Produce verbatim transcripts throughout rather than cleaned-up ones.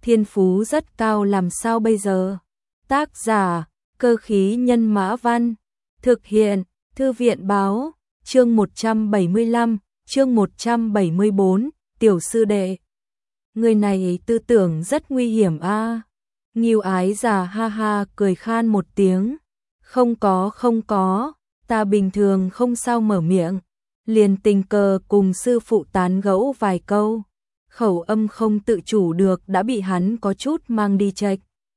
thiên phú rất cao làm sao bây giờ? Tác giả, Cơ khí nhân mã văn, thực hiện, Thư viện báo, chương một trăm bảy mươi lăm, chương một trăm bảy mươi bốn, tiểu sư đệ. Người này tư tưởng rất nguy hiểm a. À. Ngưu Ái già ha ha cười khan một tiếng. Không có không có, ta bình thường không sao mở miệng. Liền tình cờ cùng sư phụ tán gẫu vài câu. Khẩu âm không tự chủ được đã bị hắn có chút mang đi chệch.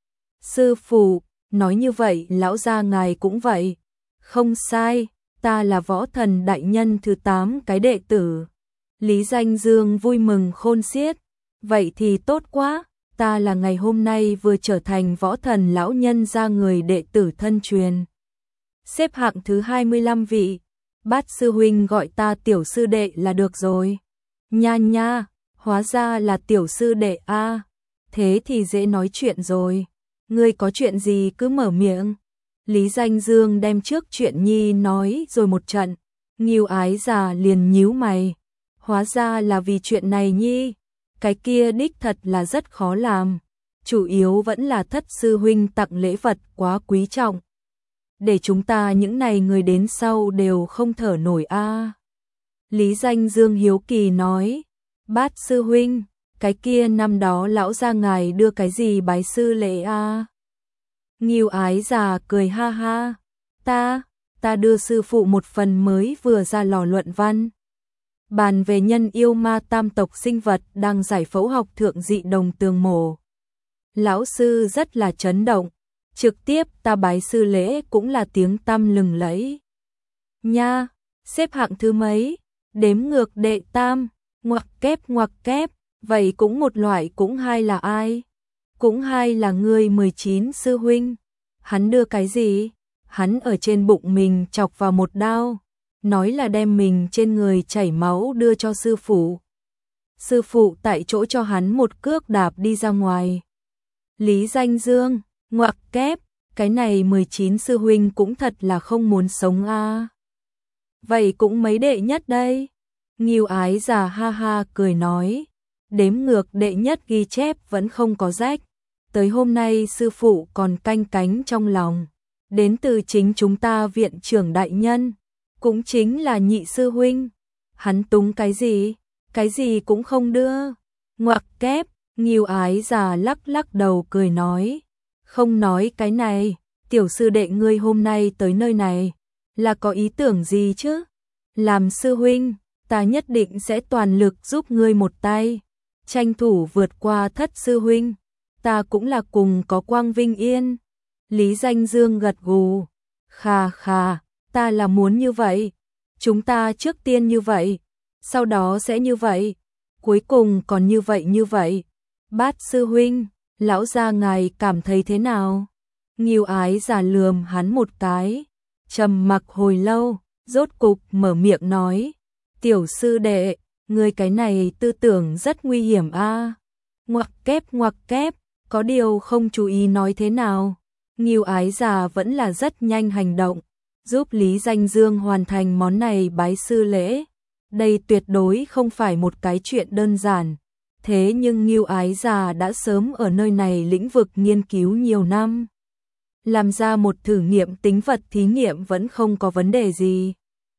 Sư phụ, nói như vậy lão gia ngài cũng vậy. Không sai, ta là võ thần đại nhân thứ tám cái đệ tử. Lý Danh Dương vui mừng khôn xiết. Vậy thì tốt quá, ta là ngày hôm nay vừa trở thành võ thần lão nhân gia người đệ tử thân truyền. Xếp hạng thứ hai mươi lăm vị, Bát sư huynh gọi ta tiểu sư đệ là được rồi. Nha nha, hóa ra là tiểu sư đệ a, à. Thế thì dễ nói chuyện rồi. Ngươi có chuyện gì cứ mở miệng. Lý Danh Dương đem trước chuyện nhi nói rồi một trận. Ngưu Ái già liền nhíu mày. Hóa ra là vì chuyện này nhi. Cái kia đích thật là rất khó làm. Chủ yếu vẫn là thất sư huynh tặng lễ vật quá quý trọng. Để chúng ta những này người đến sau đều không thở nổi a. À. Lý Danh Dương hiếu kỳ nói. Bát sư huynh, cái kia năm đó lão gia ngài đưa cái gì bái sư lễ a? À? Ngưu Ái già cười ha ha. Ta, ta đưa sư phụ một phần mới vừa ra lò luận văn. Bàn về nhân yêu ma tam tộc sinh vật đang giải phẫu học thượng dị đồng tường mổ. Lão sư rất là chấn động. Trực tiếp ta bái sư lễ cũng là tiếng tăm lừng lẫy. Nha, xếp hạng thứ mấy? Đếm ngược đệ tam, ngoặc kép ngoặc kép, vậy cũng một loại cũng hai là ai? Cũng hai là người mười chín sư huynh. Hắn đưa cái gì? Hắn ở trên bụng mình chọc vào một đao, nói là đem mình trên người chảy máu đưa cho sư phụ. Sư phụ tại chỗ cho hắn một cước đạp đi ra ngoài. Lý Danh Dương, ngoặc kép, cái này mười chín sư huynh cũng thật là không muốn sống a. À. Vậy cũng mấy đệ nhất đây. Ngưu Ái già ha ha cười nói. Đếm ngược đệ nhất ghi chép vẫn không có rách. Tới hôm nay sư phụ còn canh cánh trong lòng. Đến từ chính chúng ta viện trưởng đại nhân. Cũng chính là nhị sư huynh. Hắn túng cái gì? Cái gì cũng không đưa. Ngoặc kép, Ngưu Ái già lắc lắc đầu cười nói. Không nói cái này, tiểu sư đệ ngươi hôm nay tới nơi này, là có ý tưởng gì chứ? Làm sư huynh, ta nhất định sẽ toàn lực giúp ngươi một tay, tranh thủ vượt qua thất sư huynh, ta cũng là cùng có quang vinh yên. Lý Danh Dương gật gù, khà khà, ta là muốn như vậy, chúng ta trước tiên như vậy, sau đó sẽ như vậy, cuối cùng còn như vậy như vậy. Bát sư huynh, lão gia ngài cảm thấy thế nào? Ngưu Ái già lườm hắn một cái, trầm mặc hồi lâu, rốt cục mở miệng nói, tiểu sư đệ, người cái này tư tưởng rất nguy hiểm a. À? Ngoặc kép ngoặc kép, có điều không chú ý nói thế nào. Ngưu Ái già vẫn là rất nhanh hành động, giúp Lý Danh Dương hoàn thành món này bái sư lễ. Đây tuyệt đối không phải một cái chuyện đơn giản. Thế nhưng Ngưu Ái già đã sớm ở nơi này lĩnh vực nghiên cứu nhiều năm. Làm ra một thử nghiệm tính vật thí nghiệm vẫn không có vấn đề gì.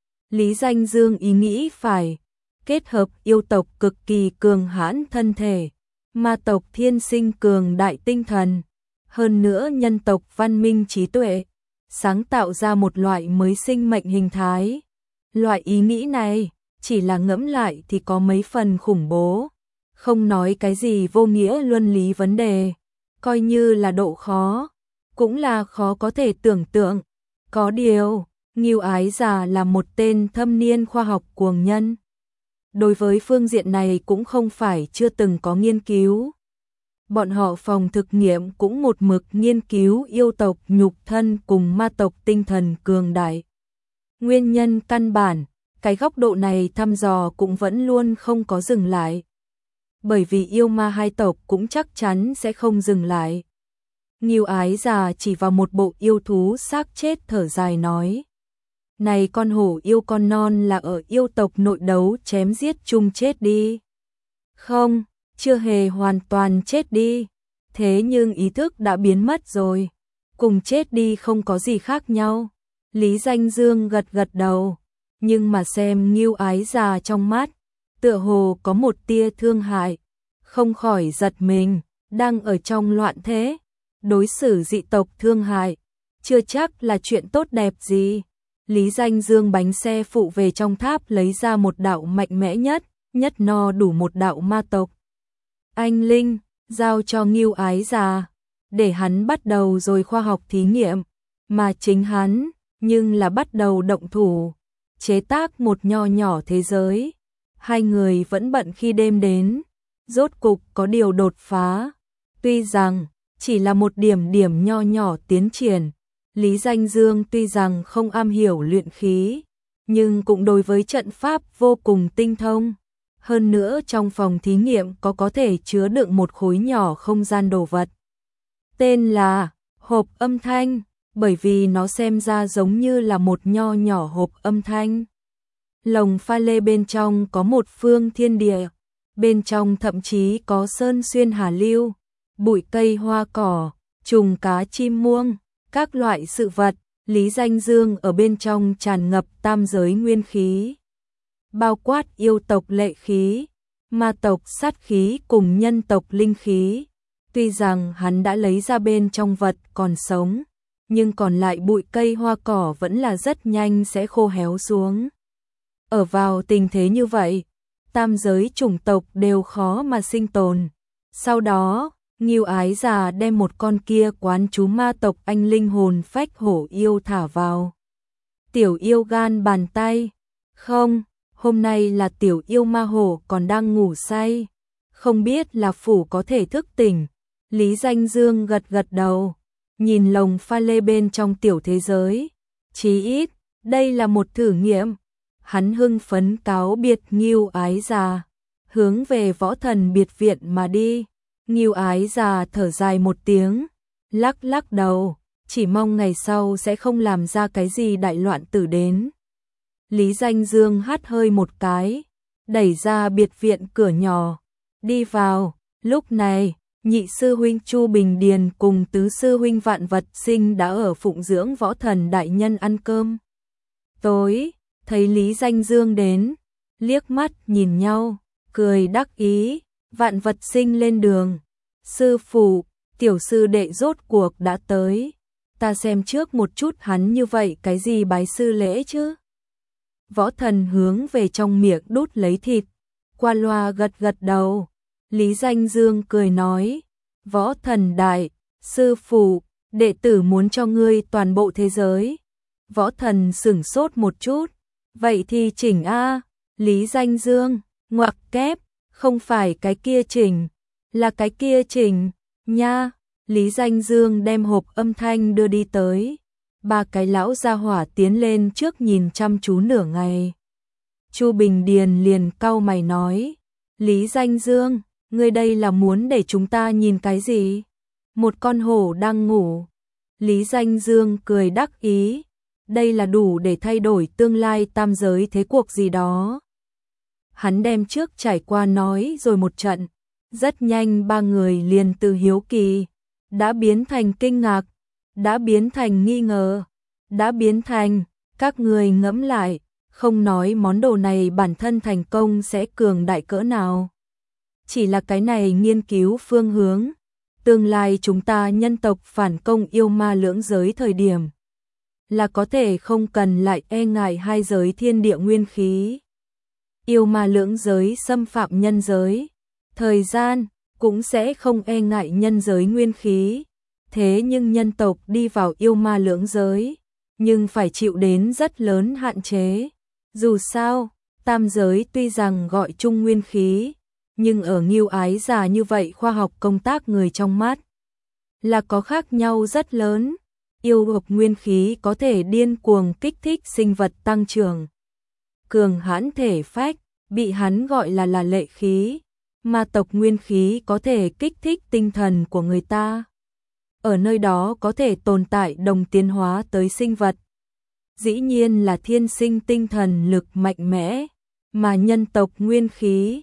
Lý Danh Dương ý nghĩ phải kết hợp yêu tộc cực kỳ cường hãn thân thể, ma tộc thiên sinh cường đại tinh thần, hơn nữa nhân tộc văn minh trí tuệ, sáng tạo ra một loại mới sinh mệnh hình thái. Loại ý nghĩ này, chỉ là ngẫm lại thì có mấy phần khủng bố. Không nói cái gì vô nghĩa luân lý vấn đề, coi như là độ khó, cũng là khó có thể tưởng tượng. Có điều, Ngưu Ái già là một tên thâm niên khoa học cuồng nhân. Đối với phương diện này cũng không phải chưa từng có nghiên cứu. Bọn họ phòng thực nghiệm cũng một mực nghiên cứu yêu tộc nhục thân cùng ma tộc tinh thần cường đại. Nguyên nhân căn bản, cái góc độ này thăm dò cũng vẫn luôn không có dừng lại. Bởi vì yêu ma hai tộc cũng chắc chắn sẽ không dừng lại. Ngưu Ái già chỉ vào một bộ yêu thú xác chết thở dài nói. Này con hổ yêu con non là ở yêu tộc nội đấu chém giết chung chết đi. Không, chưa hề hoàn toàn chết đi, thế nhưng ý thức đã biến mất rồi, cùng chết đi không có gì khác nhau. Lý Danh Dương gật gật đầu, nhưng mà xem Ngưu Ái già trong mắt, tựa hồ có một tia thương hại, không khỏi giật mình, đang ở trong loạn thế, đối xử dị tộc thương hại, chưa chắc là chuyện tốt đẹp gì. Lý Danh Dương bánh xe phụ về trong tháp lấy ra một đạo mạnh mẽ nhất, nhất no đủ một đạo ma tộc. Anh Linh, giao cho Ngưu Ái già, để hắn bắt đầu rồi khoa học thí nghiệm, mà chính hắn, nhưng là bắt đầu động thủ, chế tác một nho nhỏ thế giới. Hai người vẫn bận khi đêm đến, rốt cục có điều đột phá, tuy rằng chỉ là một điểm điểm nho nhỏ tiến triển. Lý Danh Dương tuy rằng không am hiểu luyện khí, nhưng cũng đối với trận pháp vô cùng tinh thông. Hơn nữa trong phòng thí nghiệm có có thể chứa đựng một khối nhỏ không gian đồ vật. Tên là hộp âm thanh, bởi vì nó xem ra giống như là một nho nhỏ hộp âm thanh. Lồng pha lê bên trong có một phương thiên địa, bên trong thậm chí có sơn xuyên hà lưu, bụi cây hoa cỏ, trùng cá chim muông, các loại sự vật. Lý Danh Dương ở bên trong tràn ngập tam giới nguyên khí, bao quát yêu tộc lệ khí, ma tộc sát khí cùng nhân tộc linh khí. Tuy rằng hắn đã lấy ra bên trong vật còn sống, nhưng còn lại bụi cây hoa cỏ vẫn là rất nhanh sẽ khô héo xuống. Ở vào tình thế như vậy, tam giới chủng tộc đều khó mà sinh tồn. Sau đó, Ngưu Ái già đem một con kia quán chú ma tộc anh linh hồn phách hổ yêu thả vào tiểu yêu gan bàn tay. Không, hôm nay là tiểu yêu ma hổ còn đang ngủ say, không biết là phủ có thể thức tỉnh. Lý Danh Dương gật gật đầu, nhìn lồng pha lê bên trong tiểu thế giới, chí ít, đây là một thử nghiệm. Hắn hưng phấn cáo biệt Ngưu Ái già, hướng về võ thần biệt viện mà đi. Ngưu Ái già thở dài một tiếng, lắc lắc đầu, chỉ mong ngày sau sẽ không làm ra cái gì đại loạn tử đến. Lý Danh Dương hắt hơi một cái, đẩy ra biệt viện cửa nhỏ, đi vào. Lúc này, nhị sư huynh Chu Bình Điền cùng tứ sư huynh Vạn Vật Sinh đã ở phụng dưỡng võ thần đại nhân ăn cơm tối. Thấy Lý Danh Dương đến, liếc mắt nhìn nhau, cười đắc ý. Vạn Vật Sinh lên đường. Sư phụ, tiểu sư đệ rốt cuộc đã tới. Ta xem trước một chút hắn như vậy cái gì bái sư lễ chứ. Võ thần hướng về trong miệng đút lấy thịt, qua loa gật gật đầu. Lý Danh Dương cười nói, võ thần đại, sư phụ, đệ tử muốn cho ngươi toàn bộ thế giới. Võ thần sửng sốt một chút, vậy thì chỉnh a. Lý Danh Dương, ngoặc kép, không phải cái kia chỉnh, là cái kia chỉnh, nha. Lý Danh Dương đem hộp âm thanh đưa đi tới. Ba cái lão gia hỏa tiến lên trước nhìn chăm chú nửa ngày. Chu Bình Điền liền cau mày nói, Lý Danh Dương, ngươi đây là muốn để chúng ta nhìn cái gì? Một con hổ đang ngủ. Lý Danh Dương cười đắc ý, đây là đủ để thay đổi tương lai tam giới thế cuộc gì đó. Hắn đem trước trải qua nói rồi một trận, rất nhanh ba người liền từ hiếu kỳ, đã biến thành kinh ngạc, đã biến thành nghi ngờ, đã biến thành, các người ngẫm lại, không nói món đồ này bản thân thành công sẽ cường đại cỡ nào. Chỉ là cái này nghiên cứu phương hướng, tương lai chúng ta nhân tộc phản công yêu ma lưỡng giới thời điểm, là có thể không cần lại e ngại hai giới thiên địa nguyên khí. Yêu ma lưỡng giới xâm phạm nhân giới, thời gian cũng sẽ không e ngại nhân giới nguyên khí. Thế nhưng nhân tộc đi vào yêu ma lưỡng giới, nhưng phải chịu đến rất lớn hạn chế. Dù sao, tam giới tuy rằng gọi chung nguyên khí, nhưng ở Ngưu Ái già như vậy khoa học công tác người trong mắt, là có khác nhau rất lớn. Yêu hợp nguyên khí có thể điên cuồng kích thích sinh vật tăng trưởng, cường hãn thể phách, bị hắn gọi là là lệ khí. Ma tộc nguyên khí có thể kích thích tinh thần của người ta, ở nơi đó có thể tồn tại đồng tiến hóa tới sinh vật. Dĩ nhiên là thiên sinh tinh thần lực mạnh mẽ, mà nhân tộc nguyên khí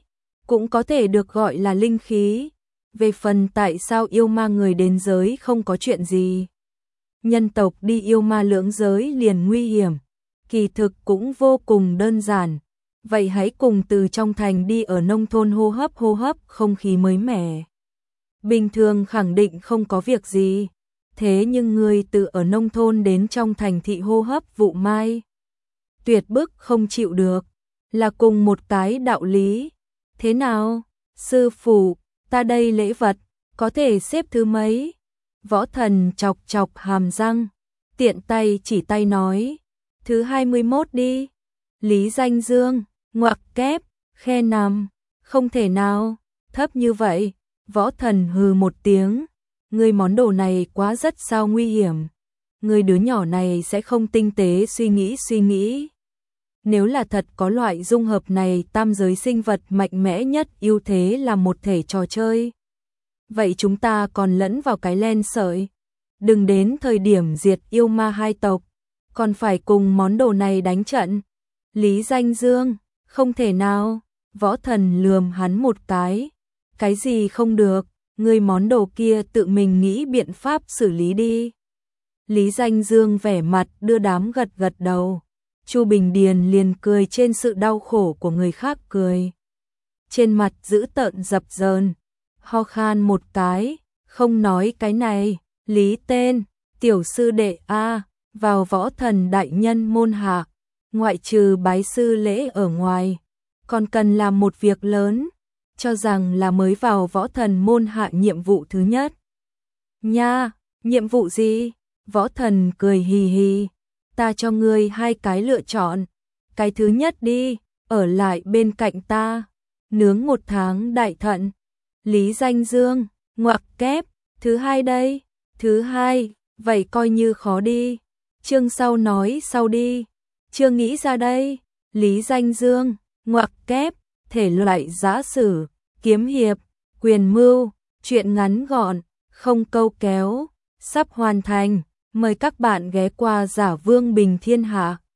cũng có thể được gọi là linh khí. Về phần tại sao yêu ma người đến giới không có chuyện gì, nhân tộc đi yêu ma lưỡng giới liền nguy hiểm, kỳ thực cũng vô cùng đơn giản. Vậy hãy cùng từ trong thành đi ở nông thôn hô hấp hô hấp không khí mới mẻ. Bình thường khẳng định không có việc gì, thế nhưng người từ ở nông thôn đến trong thành thị hô hấp vụ mai, tuyệt bức không chịu được, là cùng một cái đạo lý. Thế nào, sư phụ, ta đây lễ vật, có thể xếp thứ mấy? Võ Thần chọc chọc hàm răng, tiện tay chỉ tay nói, thứ hai mươi mốt đi. Lý Danh Dương, ngoặc kép, khe nằm, không thể nào, thấp như vậy. Võ Thần hừ một tiếng, người món đồ này quá rất sao nguy hiểm. Người đứa nhỏ này sẽ không tinh tế suy nghĩ suy nghĩ. Nếu là thật có loại dung hợp này, tam giới sinh vật mạnh mẽ nhất ưu thế là một thể trò chơi. Vậy chúng ta còn lẫn vào cái len sợi. Đừng đến thời điểm diệt yêu ma hai tộc, còn phải cùng món đồ này đánh trận. Lý Danh Dương, không thể nào. Võ Thần lườm hắn một cái. Cái gì không được, người món đồ kia tự mình nghĩ biện pháp xử lý đi. Lý Danh Dương vẻ mặt đưa đám gật gật đầu. Chu Bình Điền liền cười trên sự đau khổ của người khác cười. Trên mặt dữ tợn dập dờn, ho khan một cái, không nói cái này. Lý tên, tiểu sư đệ A, vào Võ Thần đại nhân môn hạ, ngoại trừ bái sư lễ ở ngoài, còn cần làm một việc lớn, cho rằng là mới vào Võ Thần môn hạ nhiệm vụ thứ nhất. Nha, nhiệm vụ gì? Võ Thần cười hì hì, ta cho ngươi hai cái lựa chọn. Cái thứ nhất đi, ở lại bên cạnh ta, nướng một tháng đại thận. Lý Danh Dương, ngoặc kép, thứ hai đây, thứ hai, vậy coi như khó đi. Chương sau nói sau đi, chưa nghĩ ra đây. Lý Danh Dương, ngoặc kép, thể loại giã sử, kiếm hiệp, quyền mưu, truyện ngắn gọn, không câu kéo, sắp hoàn thành. Mời các bạn ghé qua Giả Vương Bình Thiên Hạ.